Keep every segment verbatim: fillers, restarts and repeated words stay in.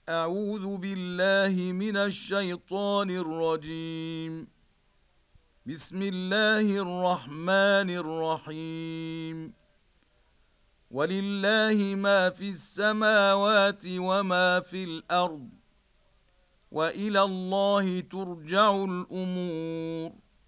أعوذ بالله من الشيطان الرجيم. بسم الله الرحمن الرحيم. ولله ما في السماوات وما في الأرض، وإلى الله ترجع الأمور.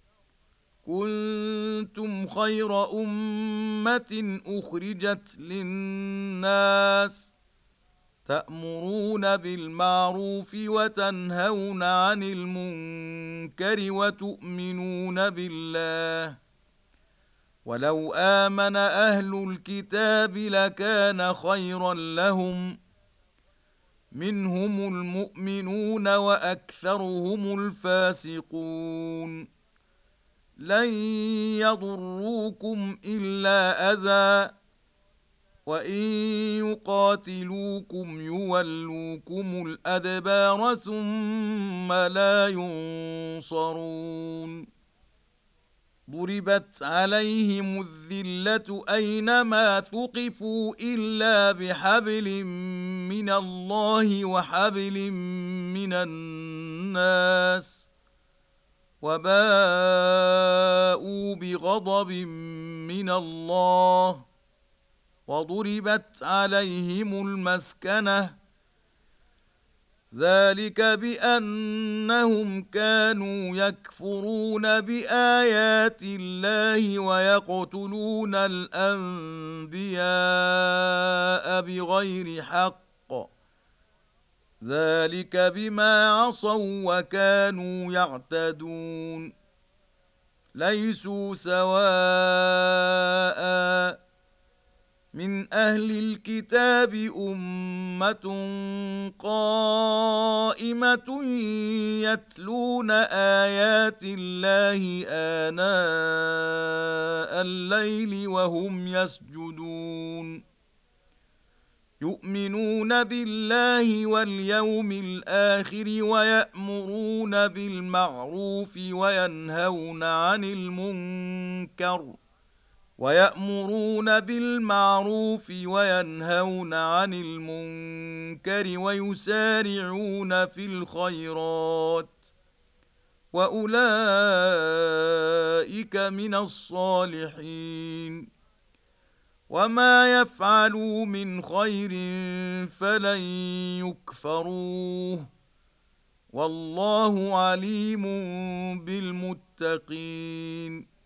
كنتم خير أمة أخرجت للناس، تأمرون بالمعروف وتنهون عن المنكر وتؤمنون بالله. ولو آمن أهل الكتاب لكان خيرا لهم، منهم المؤمنون وأكثرهم الفاسقون. لن يضروكم إلا أذى، وإن يقاتلوكم يولوكم الأدبار ثم لا ينصرون. ضربت عليهم الذلة أينما ثقفوا إلا بحبل من الله وحبل من الناس، وباءوا بغضب من الله، وضربت عليهم المسكنة، ذلك بأنهم كانوا يكفرون بآيات الله ويقتلون الأنبياء بغير حق، ذلك بما عصوا وكانوا يعتدون. ليسوا سواء، من أهل الكتاب أمة قائمة يتلون آيات الله آناء الليل وهم يسجدون، يؤمنون بالله واليوم الآخر ويأمرون بالمعروف وينهون عن المنكر ويأمرون بالمعروف وينهون عن المنكر ويسارعون في الخيرات، وأولئك من الصالحين. وما يفعلوا من خير فلن يكفروه، والله عليم بالمتقين.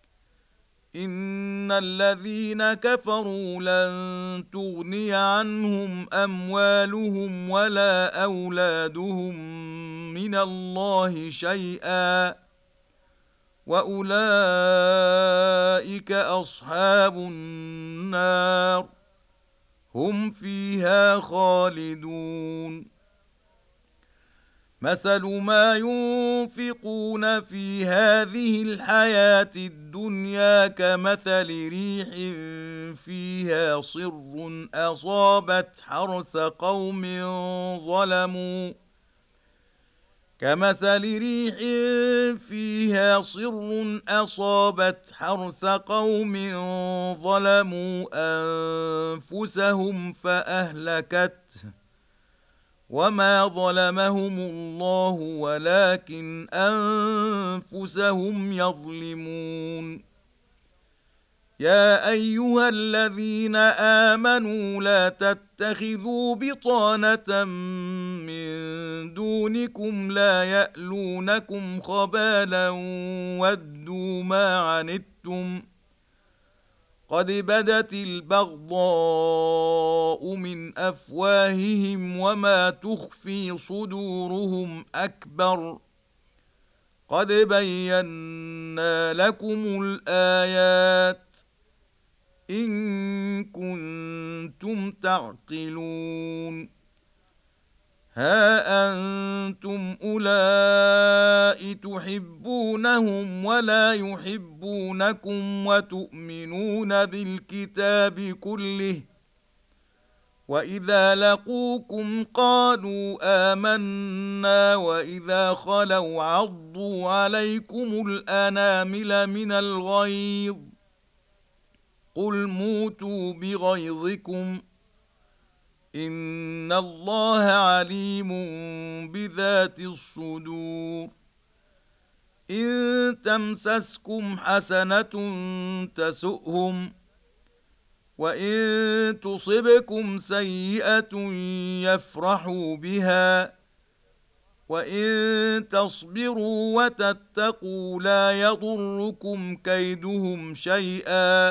إن الذين كفروا لن تغني عنهم أموالهم ولا أولادهم من الله شيئا، وأولئك أصحاب النار، هم فيها خالدون. مثل ما ينفقون في هذه الحياة الدنيا كمثل ريح فيها صر أصابت حرث قوم ظلموا كمثل ريح فيها صر أصابت حرث قوم ظلموا أنفسهم فأهلكته، وما ظلمهم الله ولكن أنفسهم يظلمون. يا أيها الذين آمنوا لا تتخذوا بطانة من دونكم لا يألونكم خبالا ودوا ما عنتم، قد بدت البغضاء من أفواههم وما تخفي صدورهم أكبر، قد بينا لكم الآيات إن كنتم تعقلون. ها أنتم أولئك تحبونهم ولا يحبونكم وتؤمنون بالكتاب كله، وإذا لقوكم قالوا آمنا وإذا خلوا عضوا عليكم الأنامل من الغيظ، قل موتوا بغيظكم إن الله عليم بذات الصدور إن تمسسكم حسنة تسؤهم وإن تصبكم سيئة يفرحوا بها وإن تصبروا وتتقوا لا يضركم كيدهم شيئا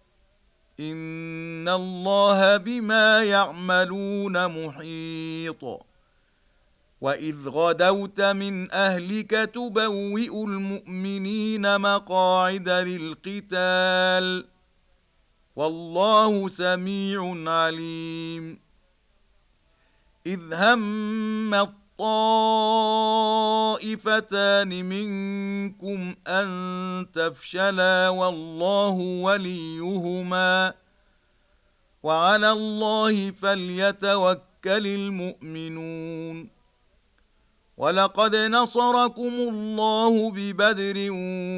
إن الله بما يعملون محيط وإذ غدوت من أهلك تبوئ المؤمنين مقاعد للقتال والله سميع عليم إذ هم الطائفتان منكم أن تفشلا والله وليهما وعلى الله فليتوكل المؤمنون ولقد نصركم الله ببدر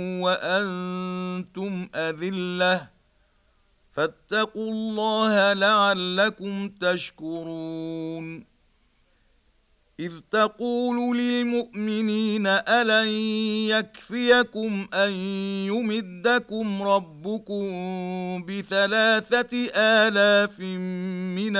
وأنتم أذلة فاتقوا الله لعلكم تشكرون إذ تقول للمؤمنين ألن يكفيكم أن يمدكم ربكم بثلاثة آلاف من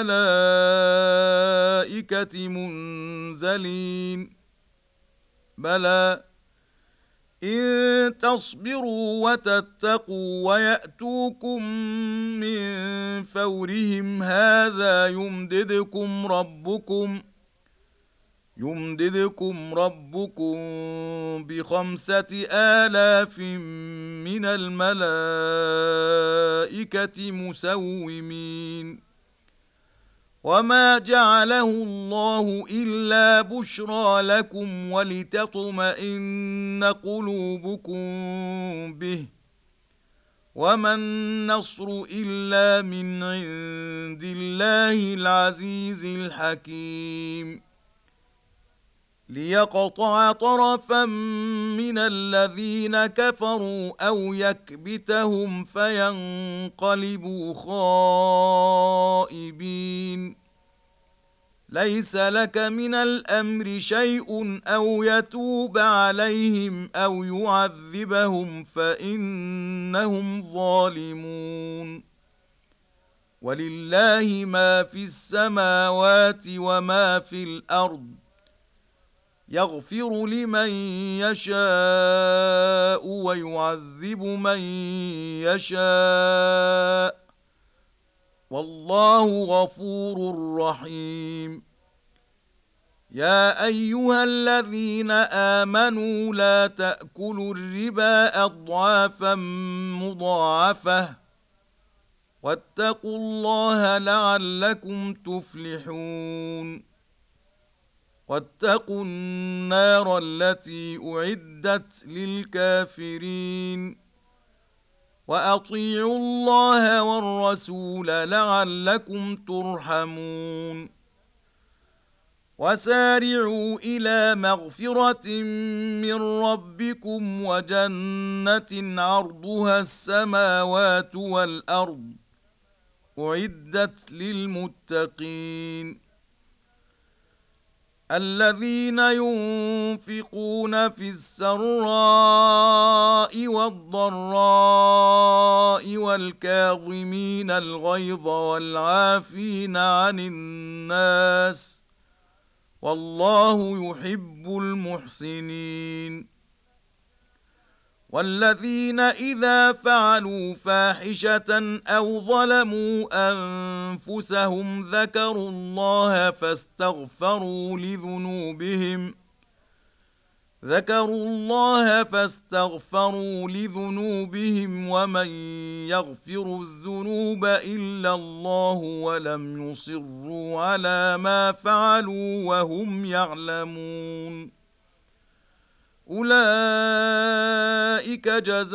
الملائكة منزلين بلى إن تصبروا وتتقوا ويأتوكم من فورهم هذا يمددكم ربكم يمددكم ربكم بخمسة آلاف من الملائكة مسومين وما جعله الله إلا بشرى لكم ولتطمئن قلوبكم به وما النصر إلا من عند الله العزيز الحكيم ليقطع طرفا من الذين كفروا أو يكبتهم فينقلبوا خائبين ليس لك من الأمر شيء أو يتوب عليهم أو يعذبهم فإنهم ظالمون ولله ما في السماوات وما في الأرض يغفر لمن يشاء ويعذب من يشاء والله غفور رحيم يا أيها الذين آمنوا لا تأكلوا الربا أضعافا مضاعفة واتقوا الله لعلكم تفلحون واتقوا النار التي أعدت للكافرين وأطيعوا الله والرسول لعلكم ترحمون وسارعوا إلى مغفرة من ربكم وجنة عرضها السماوات والأرض أعدت للمتقين الذين ينفقون في السراء والضراء والكاظمين الغيظ والعافين عن الناس والله يحب المحسنين والذين إذا فعلوا فاحشة أو ظلموا أنفسهم ذكروا الله فاستغفروا لذنوبهم ذكروا الله فاستغفروا لذنوبهم ومن يغفر الذنوب إلا الله ولم يصروا على ما فعلوا وهم يعلمون أولئك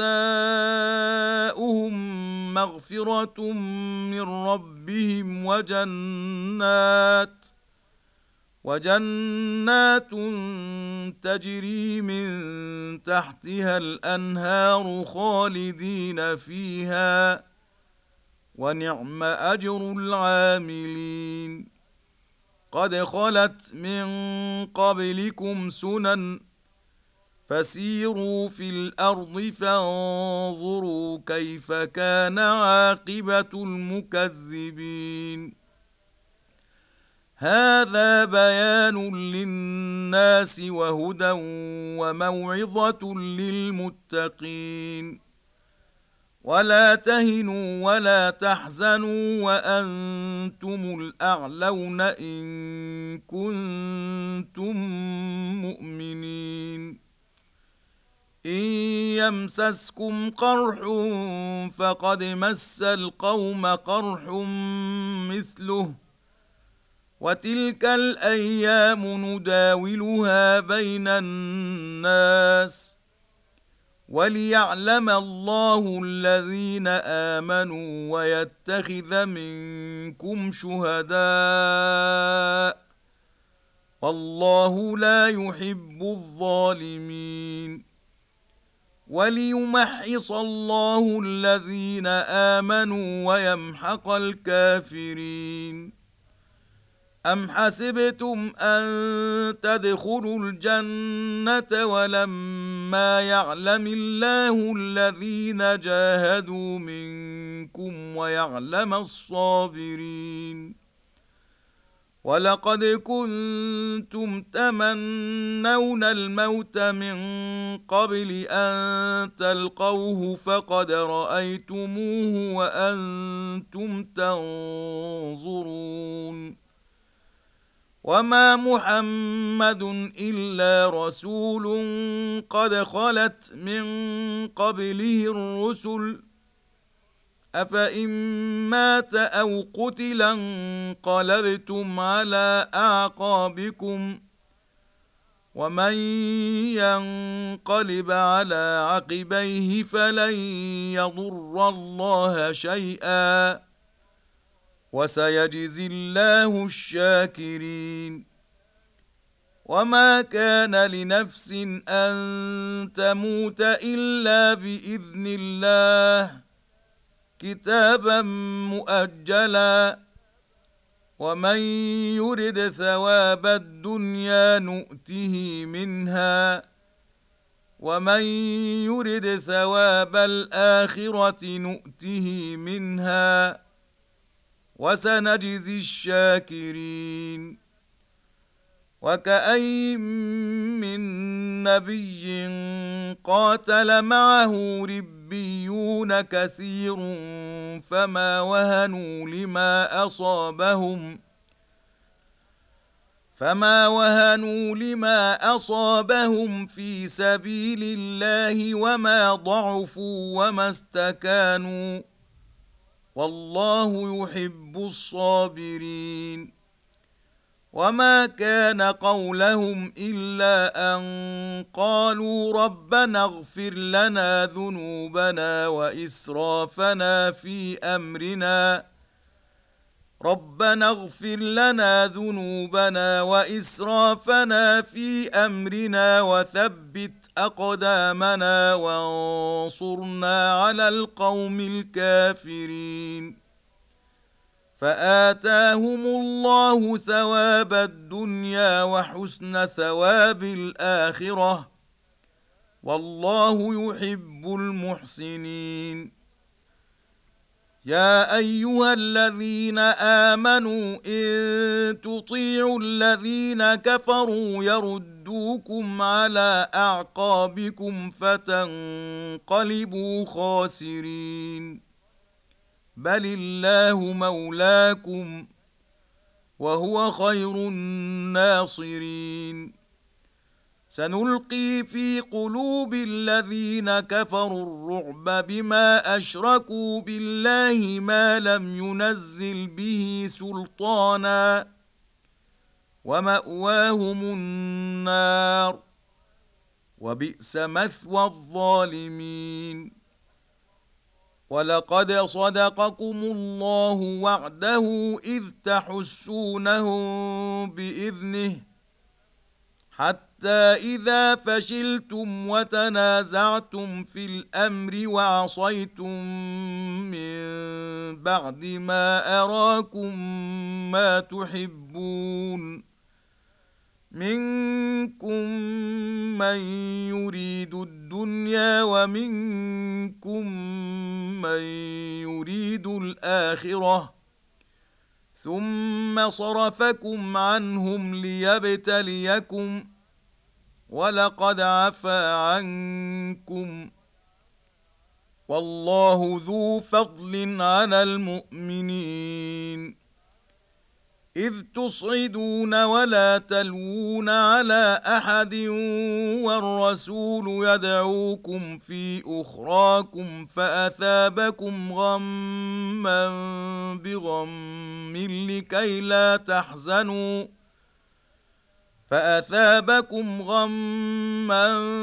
جزاؤهم مغفرة من ربهم وجنات وجنات تجري من تحتها الأنهار خالدين فيها ونعم أجر العاملين قد خلت من قبلكم سنن فسيروا في الأرض فانظروا كيف كان عاقبة المكذبين هذا بيان للناس وهدى وموعظة للمتقين ولا تهنوا ولا تحزنوا وأنتم الأعلون إن كنتم مؤمنين إن يمسسكم قرح فقد مس القوم قرح مثله وتلك الأيام نداولها بين الناس وليعلم الله الذين آمنوا ويتخذ منكم شهداء والله لا يحب الظالمين وليمحص الله الذين آمنوا ويمحق الكافرين أم حسبتم أن تدخلوا الجنة ولما يعلم الله الذين جاهدوا منكم ويعلم الصابرين ولقد كنتم تمنون الموت من قبل أن تلقوه فقد رأيتموه وأنتم تنظرون وما محمد إلا رسول قد خلت من قبله الرسل أفإن مات أو قتل انقلبتم على أعقابكم ومن ينقلب على عقبيه فلن يضر الله شيئا وسيجزي الله الشاكرين وما كان لنفس أن تموت إلا بإذن الله كتابا مؤجلا ومن يرد ثواب الدنيا نؤته منها ومن يرد ثواب الآخرة نؤته منها وسنجزي الشاكرين وكأي من نبي قاتل معه ربيون كثير فما وهنوا لما أصابهم فما وهنوا لما أصابهم في سبيل الله وما ضعفوا وما استكانوا والله يحب الصابرين وما كان قولهم إلا أن قالوا ربنا اغفر لنا ذنوبنا وإسرافنا في أمرنا ربنا اغفر لنا ذنوبنا وإسرافنا في أمرنا وثبت أقدامنا وانصرنا على القوم الكافرين فآتاهم الله ثواب الدنيا وحسن ثواب الآخرة والله يحب المحسنين يا أيها الذين آمنوا إن تطيعوا الذين كفروا يردوكم على أعقابكم فتنقلبوا خاسرين بل الله مولاكم وهو خير الناصرين سنلقي في قلوب الذين كفروا الرعب بما أشركوا بالله ما لم ينزل به سلطانا ومأواهم النار وبئس مثوى الظالمين ولقد صدقكم الله وعده إذ تحسونهم بإذنه حتى حتى إذا فشلتم وتنازعتم في الأمر وعصيتم من بعد ما أراكم ما تحبون منكم من يريد الدنيا ومنكم من يريد الآخرة ثم صرفكم عنهم ليبتليكم ولقد عفا عنكم والله ذو فضل على المؤمنين إذ تصعدون ولا تلوون على أحد والرسول يدعوكم في أخراكم فأثابكم غما بغم لكي لا تحزنوا فأثابكم غما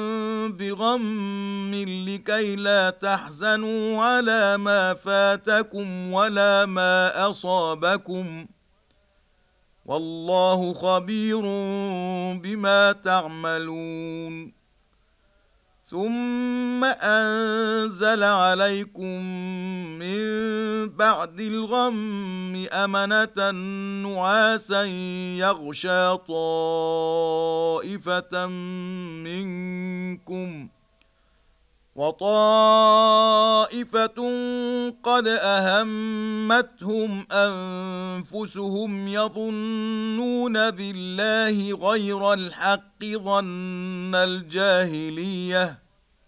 بغم لكي لا تحزنوا على ما فاتكم ولا ما أصابكم والله خبير بما تعملون ثم أنزل عليكم من بعد الغم أمنة نعاسا يغشى طائفة منكم وطائفة قد أهمتهم أنفسهم يظنون بالله غير الحق ظن الجاهلية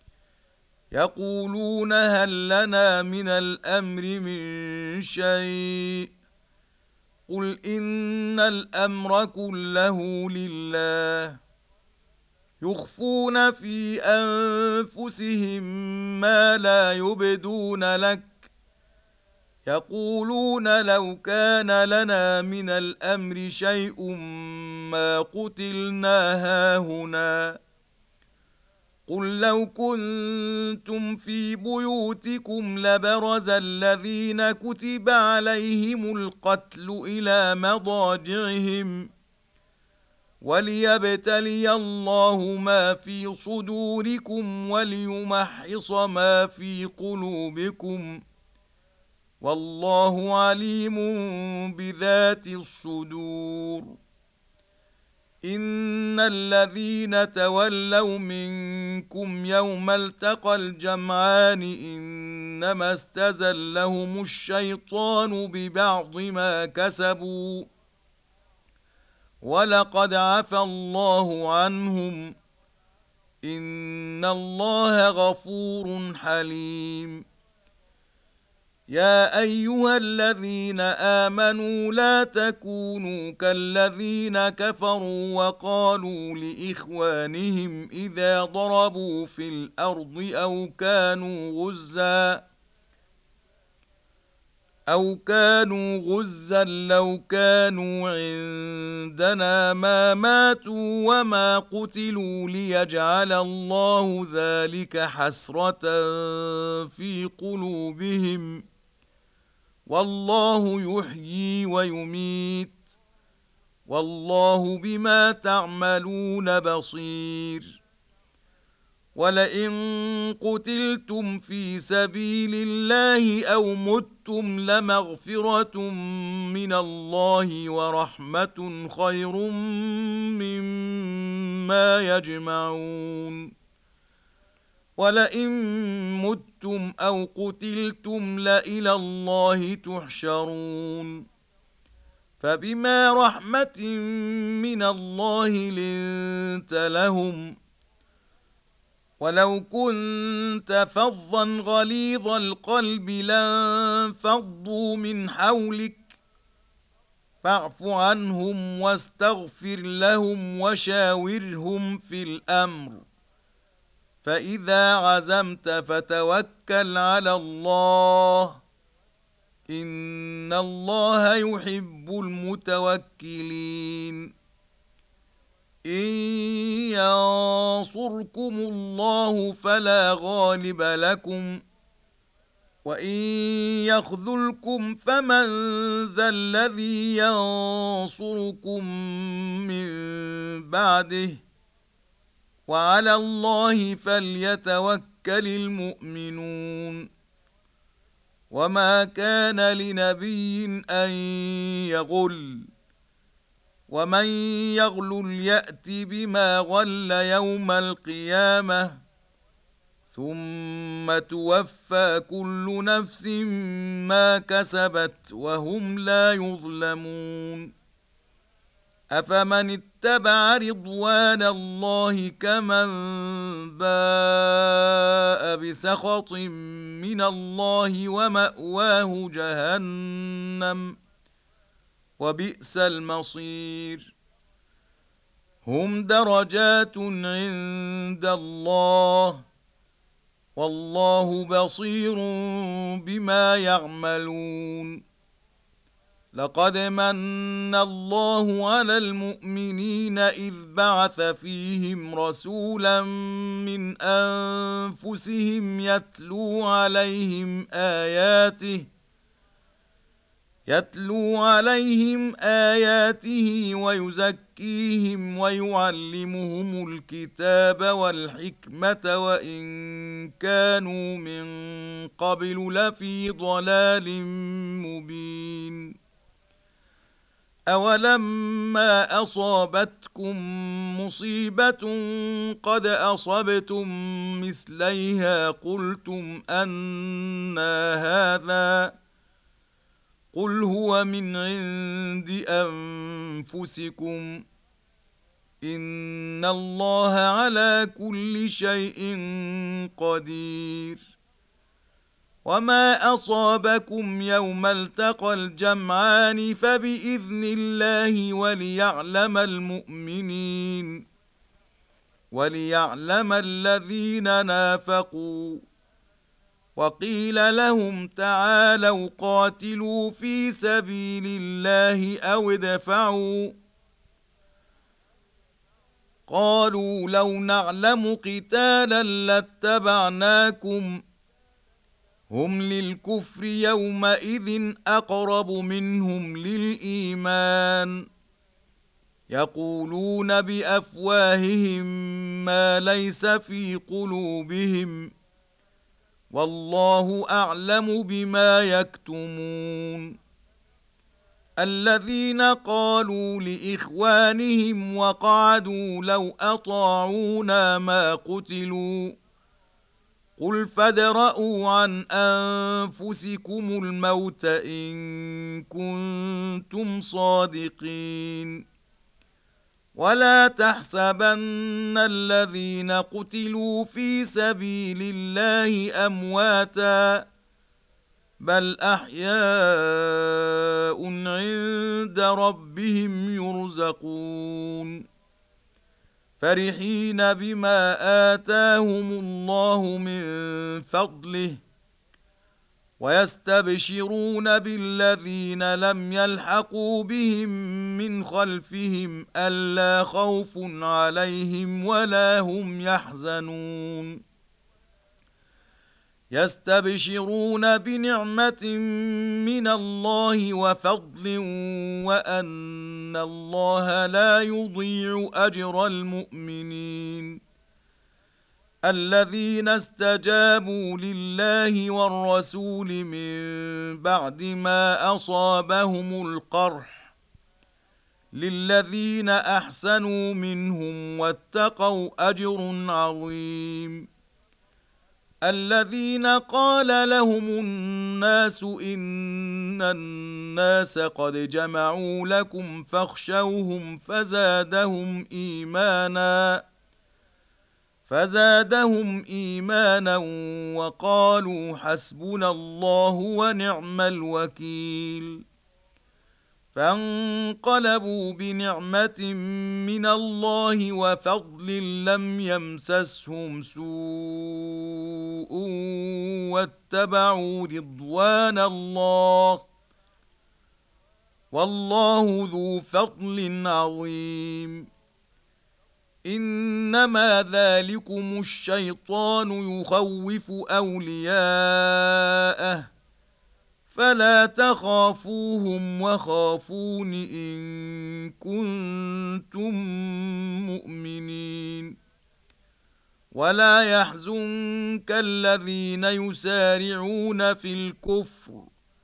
يقولون هل لنا من الأمر من شيء قل إن الأمر كله لله يخفون في أنفسهم ما لا يبدون لك يقولون لو كان لنا من الأمر شيء ما قتلنا هاهنا قل لو كنتم في بيوتكم لبرز الذين كتب عليهم القتل إلى مضاجعهم وليبتلي الله ما في صدوركم وليمحص ما في قلوبكم والله عليم بذات الصدور إن الذين تولوا منكم يوم التقى الجمعان إنما استزلهم الشيطان ببعض ما كسبوا ولقد عفى الله عنهم إن الله غفور حليم يا أيها الذين آمنوا لا تكونوا كالذين كفروا وقالوا لإخوانهم إذا ضربوا في الأرض أو كانوا غزاً أو كانوا غزا لو كانوا عندنا ما ماتوا وما قتلوا ليجعل الله ذلك حسرة في قلوبهم والله يحيي ويميت والله بما تعملون بصير ولئن قتلتم في سبيل الله أو متم لمغفرة من الله ورحمة خير مما يجمعون ولئن متم أو قتلتم لإلى الله تحشرون فبما رحمة من الله لنت لهم ولو كنت فظا غليظ القلب لانفضوا من حولك فاعف عنهم واستغفر لهم وشاورهم في الأمر فإذا عزمت فتوكل على الله إن الله يحب المتوكلين إن ينصركم الله فلا غالب لكم وإن يخذلكم فمن ذا الذي ينصركم من بعده وعلى الله فليتوكل المؤمنون وما كان لنبي أن يغل ومن يغل يأت بما غل يوم القيامة ثم توفى كل نفس ما كسبت وهم لا يظلمون أفمن اتبع رضوان الله كمن باء بسخط من الله ومأواه جهنم وبئس المصير هم درجات عند الله والله بصير بما يعملون لقد من الله على المؤمنين إذ بعث فيهم رسولا من أنفسهم يتلو عليهم آياته يتلو عليهم آياته ويزكيهم ويعلمهم الكتاب والحكمة وإن كانوا من قبل لفي ضلال مبين أولما أصابتكم مصيبة قد أصبتم مثليها قلتم أنى هذا قل هو من عند أنفسكم إن الله على كل شيء قدير وما أصابكم يوم التقى الجمعان فبإذن الله وليعلم المؤمنين وليعلم الذين نافقوا وقيل لهم تعالوا قاتلوا في سبيل الله أو ادفعوا قالوا لو نعلم قتالا لاتبعناكم هم للكفر يومئذ أقرب منهم للإيمان يقولون بأفواههم ما ليس في قلوبهم والله أعلم بما يكتمون الذين قالوا لإخوانهم وقعدوا لو أطاعونا ما قتلوا قل فادرءوا عن أنفسكم الموت إن كنتم صادقين ولا تحسبن الذين قتلوا في سبيل الله أمواتا بل أحياء عند ربهم يرزقون فرحين بما آتاهم الله من فضله ويستبشرون بالذين لم يلحقوا بهم من خلفهم ألا خوف عليهم ولا هم يحزنون يستبشرون بنعمة من الله وفضل وأن الله لا يضيع أجر المؤمنين الذين استجابوا لله والرسول من بعد ما أصابهم القرح للذين أحسنوا منهم واتقوا أجر عظيم الذين قال لهم الناس إن الناس قد جمعوا لكم فاخشوهم فزادهم إيمانا فزادهم إيمانا وقالوا حسبنا الله ونعم الوكيل فانقلبوا بنعمة من الله وفضل لم يمسسهم سوء واتبعوا رضوان الله والله ذو فضل عظيم إنما ذلكم الشيطان يخوف أولياءه فلا تخافوهم وخافون إن كنتم مؤمنين ولا يحزنك الذين يسارعون في الكفر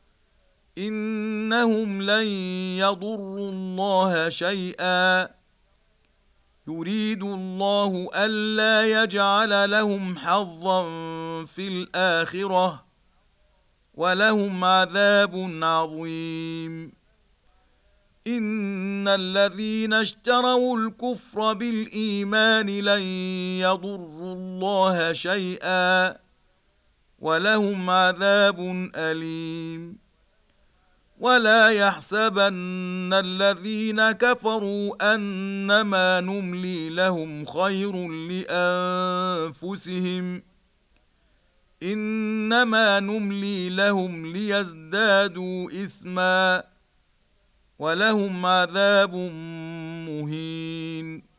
إنهم لن يضروا الله شيئا يريد الله ألا يجعل لهم حظا في الآخرة ولهم عذاب عظيم إن الذين اشتروا الكفر بالإيمان لن يضروا الله شيئا ولهم عذاب أليم ولا يحسبن الذين كفروا أنما نملي لهم خير لأنفسهم إنما نملي لهم ليزدادوا إثما ولهم عذاب مهين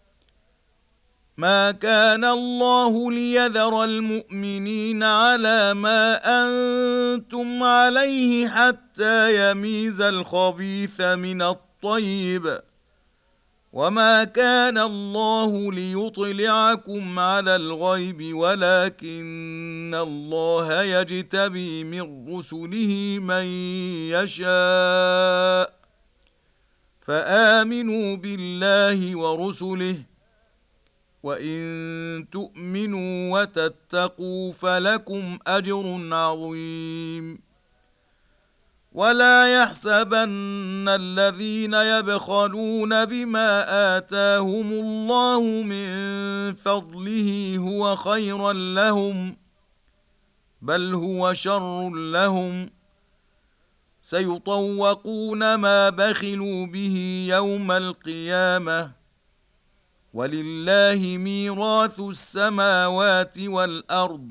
ما كان الله ليذر المؤمنين على ما أنتم عليه حتى يميز الخبيث من الطيب وما كان الله ليطلعكم على الغيب ولكن الله يجتبي من رسله من يشاء فآمنوا بالله ورسله وإن تؤمنوا وتتقوا فلكم أجر عظيم ولا يحسبن الذين يبخلون بما آتاهم الله من فضله هو خيرا لهم بل هو شر لهم سيطوقون ما بخلوا به يوم القيامة ولله ميراث السماوات والأرض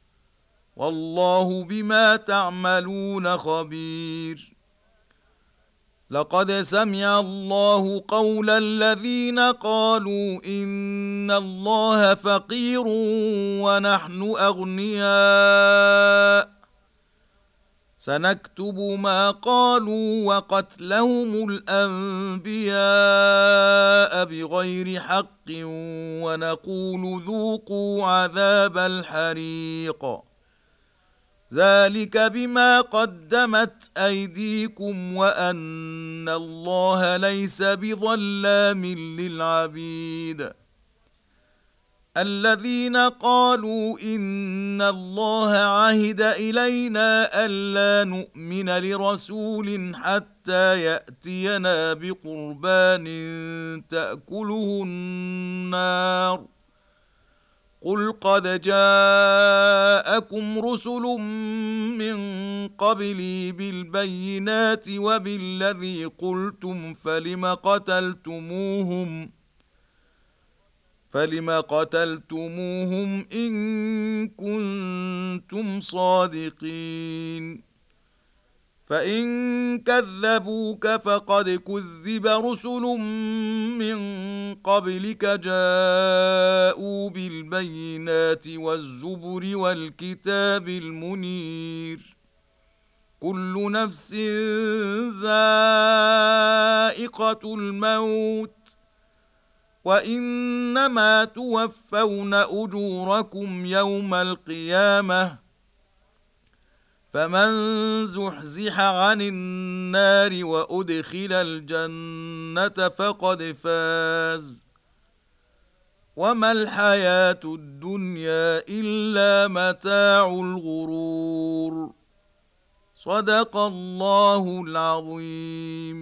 والله بما تعملون خبير لقد سمع الله قول الذين قالوا إن الله فقير ونحن أغنياء سنكتب ما قالوا وقتلهم الأنبياء بغير حق ونقول ذوقوا عذاب الحريق ذلك بما قدمت أيديكم وأن الله ليس بظلام للعبيد الذين قالوا إن الله عهد إلينا ألا نؤمن لرسول حتى يأتينا بقربان تأكله النار قل قد جاءكم رسل من قبلي بالبينات وبالذي قلتم فلم قتلتموهم فلم قتلتموهم إن كنتم صادقين فإن كذبوك فقد كذب رسل من قبلك جاءوا بالبينات والزبر والكتاب المنير كل نفس ذائقة الموت وإنما توفون أجوركم يوم القيامة فمن زحزح عن النار وأدخل الجنة فقد فاز وما الحياة الدنيا إلا متاع الغرور صدق الله العظيم.